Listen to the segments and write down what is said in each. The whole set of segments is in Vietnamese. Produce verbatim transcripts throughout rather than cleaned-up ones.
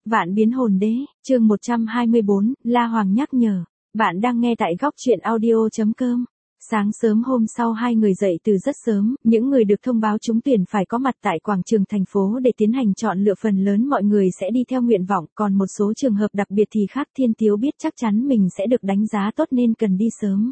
Vạn biến hồn đế, chương một trăm hai mươi bốn, La Hoàng nhắc nhở. Bạn đang nghe tại góc truyện audio chấm com. Sáng sớm hôm sau hai người dậy từ rất sớm, những người được thông báo trúng tuyển phải có mặt tại quảng trường thành phố để tiến hành chọn lựa, phần lớn mọi người sẽ đi theo nguyện vọng, còn một số trường hợp đặc biệt thì khác. Thiên Tiếu biết chắc chắn mình sẽ được đánh giá tốt nên cần đi sớm.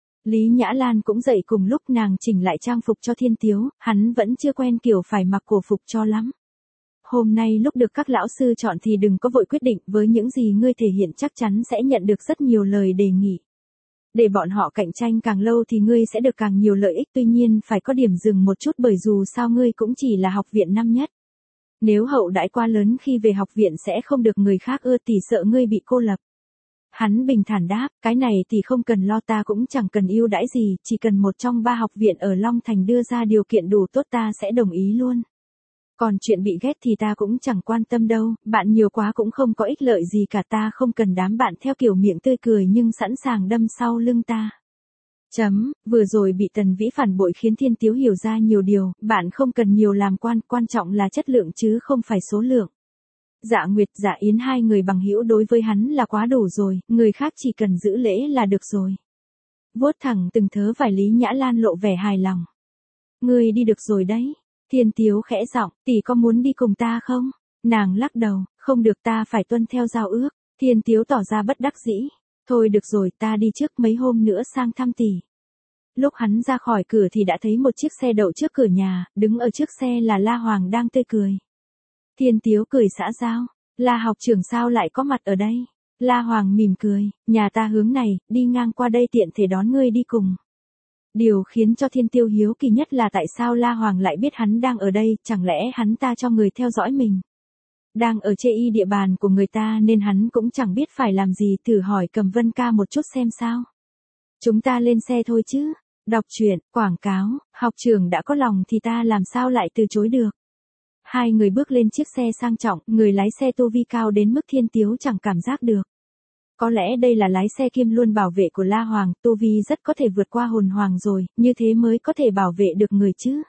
Lý Nhã Lan cũng dậy cùng lúc, nàng chỉnh lại trang phục cho Thiên Tiếu, hắn vẫn chưa quen kiểu phải mặc cổ phục cho lắm. Hôm nay lúc được các lão sư chọn thì đừng có vội quyết định, với những gì ngươi thể hiện chắc chắn sẽ nhận được rất nhiều lời đề nghị. Để bọn họ cạnh tranh càng lâu thì ngươi sẽ được càng nhiều lợi ích, tuy nhiên phải có điểm dừng một chút bởi dù sao ngươi cũng chỉ là học viện năm nhất. Nếu hậu đãi quá lớn khi về học viện sẽ không được người khác ưa thì sợ ngươi bị cô lập. Hắn bình thản đáp, cái này thì không cần lo, ta cũng chẳng cần ưu đãi gì, chỉ cần một trong ba học viện ở Long Thành đưa ra điều kiện đủ tốt ta sẽ đồng ý luôn. Còn chuyện bị ghét thì ta cũng chẳng quan tâm đâu, bạn nhiều quá cũng không có ích lợi gì cả, ta không cần đám bạn theo kiểu miệng tươi cười nhưng sẵn sàng đâm sau lưng ta. Chấm, vừa rồi bị Tần Vĩ phản bội khiến Thiên Tiếu hiểu ra nhiều điều, bạn không cần nhiều làm quan, quan trọng là chất lượng chứ không phải số lượng. Dạ Nguyệt, Dạ Yến hai người bằng hữu đối với hắn là quá đủ rồi, người khác chỉ cần giữ lễ là được rồi. Vuốt thẳng từng thớ vải, Lý Nhã Lan lộ vẻ hài lòng. Ngươi đi được rồi đấy. Thiên Tiếu khẽ giọng, tỷ có muốn đi cùng ta không? Nàng lắc đầu, không được, ta phải tuân theo giao ước. Thiên Tiếu tỏ ra bất đắc dĩ. Thôi được rồi, ta đi trước, mấy hôm nữa sang thăm tỷ. Lúc hắn ra khỏi cửa thì đã thấy một chiếc xe đậu trước cửa nhà, đứng ở trước xe là La Hoàng đang tươi cười. Thiên Tiếu cười xã giao, La học trưởng sao lại có mặt ở đây? La Hoàng mỉm cười, nhà ta hướng này, đi ngang qua đây tiện thể đón ngươi đi cùng. Điều khiến cho Thiên Tiêu hiếu kỳ nhất là tại sao La Hoàng lại biết hắn đang ở đây, chẳng lẽ hắn ta cho người theo dõi mình. Đang ở chê y địa bàn của người ta nên hắn cũng chẳng biết phải làm gì, thử hỏi Cầm Vân ca một chút xem sao. Chúng ta lên xe thôi chứ, đọc truyện, quảng cáo, học trưởng đã có lòng thì ta làm sao lại từ chối được. Hai người bước lên chiếc xe sang trọng, người lái xe tu vi cao đến mức Thiên Tiếu chẳng cảm giác được. Có lẽ đây là lái xe kiêm luôn bảo vệ của La Hoàng, tu vi rất có thể vượt qua hồn hoàng rồi, như thế mới có thể bảo vệ được người chứ.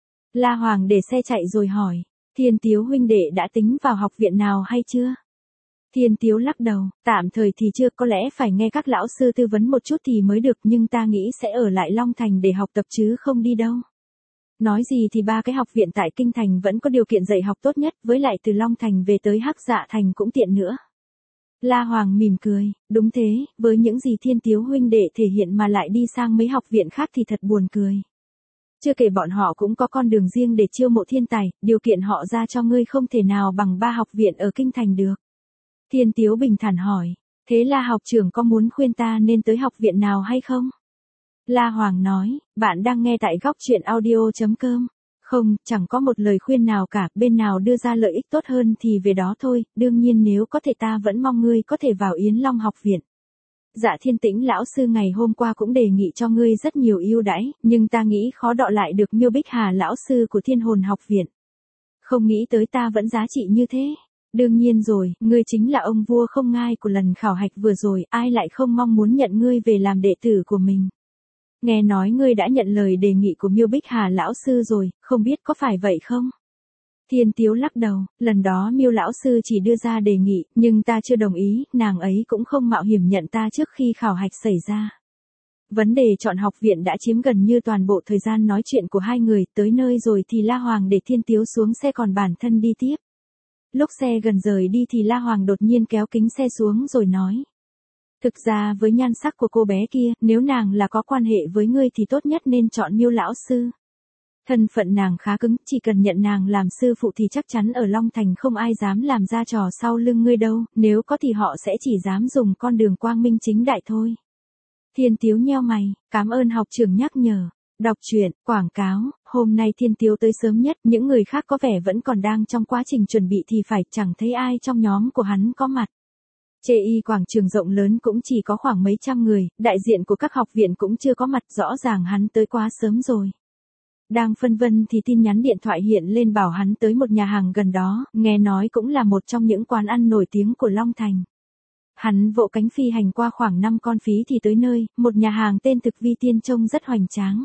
La Hoàng để xe chạy rồi hỏi, Thiên Tiếu huynh đệ đã tính vào học viện nào hay chưa? Thiên Tiếu lắc đầu, tạm thời thì chưa, có lẽ phải nghe các lão sư tư vấn một chút thì mới được, nhưng ta nghĩ sẽ ở lại Long Thành để học tập chứ không đi đâu. Nói gì thì ba cái học viện tại Kinh Thành vẫn có điều kiện dạy học tốt nhất, với lại từ Long Thành về tới Hắc Dạ Thành cũng tiện nữa. La Hoàng mỉm cười, đúng thế, với những gì Thiên Tiếu huynh đệ thể hiện mà lại đi sang mấy học viện khác thì thật buồn cười. Chưa kể bọn họ cũng có con đường riêng để chiêu mộ thiên tài, điều kiện họ ra cho ngươi không thể nào bằng ba học viện ở Kinh Thành được. Thiên Tiếu bình thản hỏi, thế La học trưởng có muốn khuyên ta nên tới học viện nào hay không? La Hoàng nói, bạn đang nghe tại góc truyện audio chấm com. Không, chẳng có một lời khuyên nào cả, bên nào đưa ra lợi ích tốt hơn thì về đó thôi, đương nhiên nếu có thể ta vẫn mong ngươi có thể vào Yến Long học viện. Dạ Thiên Tĩnh lão sư ngày hôm qua cũng đề nghị cho ngươi rất nhiều ưu đãi, nhưng ta nghĩ khó đọ lại được Miêu Bích Hà lão sư của Thiên Hồn học viện. Không nghĩ tới ta vẫn giá trị như thế. Đương nhiên rồi, ngươi chính là ông vua không ngai của lần khảo hạch vừa rồi, ai lại không mong muốn nhận ngươi về làm đệ tử của mình. Nghe nói ngươi đã nhận lời đề nghị của Miêu Bích Hà lão sư rồi, không biết có phải vậy không? Thiên Tiếu lắc đầu, lần đó Miêu lão sư chỉ đưa ra đề nghị, nhưng ta chưa đồng ý, nàng ấy cũng không mạo hiểm nhận ta trước khi khảo hạch xảy ra. Vấn đề chọn học viện đã chiếm gần như toàn bộ thời gian nói chuyện của hai người, tới nơi rồi thì La Hoàng để Thiên Tiếu xuống xe còn bản thân đi tiếp. Lúc xe gần rời đi thì La Hoàng đột nhiên kéo kính xe xuống rồi nói. Thực ra với nhan sắc của cô bé kia, nếu nàng là có quan hệ với ngươi thì tốt nhất nên chọn Miêu lão sư. Thân phận nàng khá cứng, chỉ cần nhận nàng làm sư phụ thì chắc chắn ở Long Thành không ai dám làm ra trò sau lưng ngươi đâu, nếu có thì họ sẽ chỉ dám dùng con đường quang minh chính đại thôi. Thiên Tiếu nheo mày, cảm ơn học trưởng nhắc nhở. Đọc truyện, quảng cáo, hôm nay Thiên Tiếu tới sớm nhất, những người khác có vẻ vẫn còn đang trong quá trình chuẩn bị thì phải, chẳng thấy ai trong nhóm của hắn có mặt. Chê y quảng trường rộng lớn cũng chỉ có khoảng mấy trăm người, đại diện của các học viện cũng chưa có mặt, rõ ràng hắn tới quá sớm rồi. Đang phân vân thì tin nhắn điện thoại hiện lên bảo hắn tới một nhà hàng gần đó, nghe nói cũng là một trong những quán ăn nổi tiếng của Long Thành. Hắn vỗ cánh phi hành qua khoảng năm con phí thì tới nơi, một nhà hàng tên Thực Vi Tiên trông rất hoành tráng.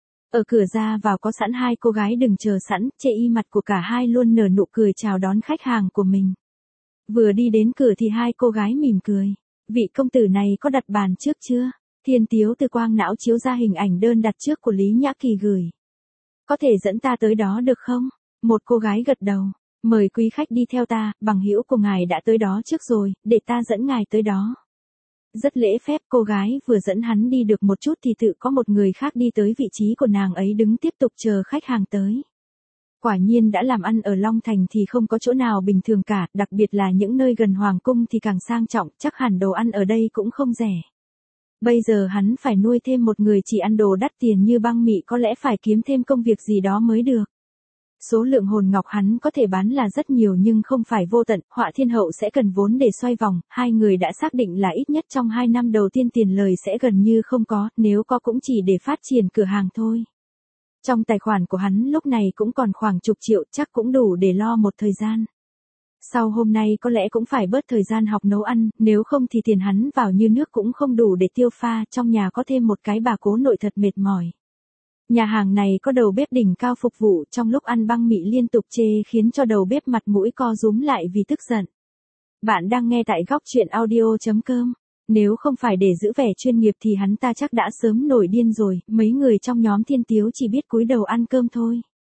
Ở cửa ra vào có sẵn hai cô gái đừng chờ sẵn, chê y mặt của cả hai luôn nở nụ cười chào đón khách hàng của mình. Vừa đi đến cửa thì hai cô gái mỉm cười. Vị công tử này có đặt bàn trước chưa? Thiên Tiếu từ quang não chiếu ra hình ảnh đơn đặt trước của Lý Nhã Kỳ gửi. Có thể dẫn ta tới đó được không? Một cô gái gật đầu. Mời quý khách đi theo ta, bằng hữu của ngài đã tới đó trước rồi, để ta dẫn ngài tới đó. Rất lễ phép, cô gái vừa dẫn hắn đi được một chút thì tự có một người khác đi tới vị trí của nàng ấy đứng tiếp tục chờ khách hàng tới. Quả nhiên đã làm ăn ở Long Thành thì không có chỗ nào bình thường cả, đặc biệt là những nơi gần Hoàng Cung thì càng sang trọng, chắc hẳn đồ ăn ở đây cũng không rẻ. Bây giờ hắn phải nuôi thêm một người chỉ ăn đồ đắt tiền như băng mị có lẽ phải kiếm thêm công việc gì đó mới được. Số lượng hồn ngọc hắn có thể bán là rất nhiều nhưng không phải vô tận, Họa Thiên Hậu sẽ cần vốn để xoay vòng, hai người đã xác định là ít nhất trong hai năm đầu tiên tiền lời sẽ gần như không có, nếu có cũng chỉ để phát triển cửa hàng thôi. Trong tài khoản của hắn lúc này cũng còn khoảng chục triệu, chắc cũng đủ để lo một thời gian. Sau hôm nay có lẽ cũng phải bớt thời gian học nấu ăn, nếu không thì tiền hắn vào như nước cũng không đủ để tiêu pha, trong nhà có thêm một cái bà cố nội thật mệt mỏi. Nhà hàng này có đầu bếp đỉnh cao phục vụ, trong lúc ăn băng mị liên tục chê khiến cho đầu bếp mặt mũi co rúm lại vì tức giận. Bạn đang nghe tại góc truyện audio chấm com. Nếu không phải để giữ vẻ chuyên nghiệp thì hắn ta chắc đã sớm nổi điên rồi, mấy người trong nhóm Thiên Tiếu chỉ biết cúi đầu ăn cơm thôi.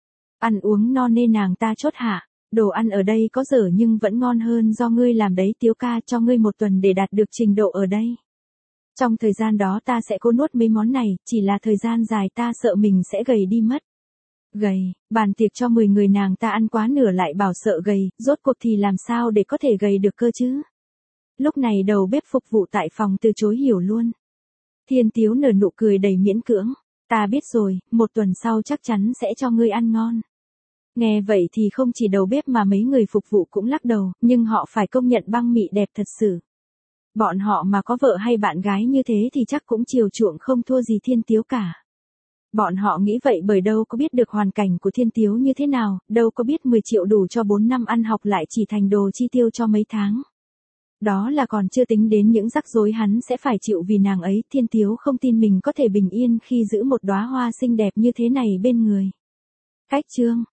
Ăn uống no nên nàng ta chốt hạ, đồ ăn ở đây có dở nhưng vẫn ngon hơn do ngươi làm đấy Tiếu ca, cho ngươi một tuần để đạt được trình độ ở đây. Trong thời gian đó ta sẽ cố nuốt mấy món này, chỉ là thời gian dài ta sợ mình sẽ gầy đi mất. Gầy, bàn tiệc cho mười người nàng ta ăn quá nửa lại bảo sợ gầy, rốt cuộc thì làm sao để có thể gầy được cơ chứ? Lúc này đầu bếp phục vụ tại phòng từ chối hiểu luôn. Thiên Tiếu nở nụ cười đầy miễn cưỡng. Ta biết rồi, một tuần sau chắc chắn sẽ cho ngươi ăn ngon. Nghe vậy thì không chỉ đầu bếp mà mấy người phục vụ cũng lắc đầu, nhưng họ phải công nhận băng mị đẹp thật sự. Bọn họ mà có vợ hay bạn gái như thế thì chắc cũng chiều chuộng không thua gì Thiên Tiếu cả. Bọn họ nghĩ vậy bởi đâu có biết được hoàn cảnh của Thiên Tiếu như thế nào, đâu có biết mười triệu đủ cho bốn năm ăn học lại chỉ thành đồ chi tiêu cho mấy tháng. Đó là còn chưa tính đến những rắc rối hắn sẽ phải chịu vì nàng ấy, Thiên Tiếu không tin mình có thể bình yên khi giữ một đóa hoa xinh đẹp như thế này bên người. Cách chương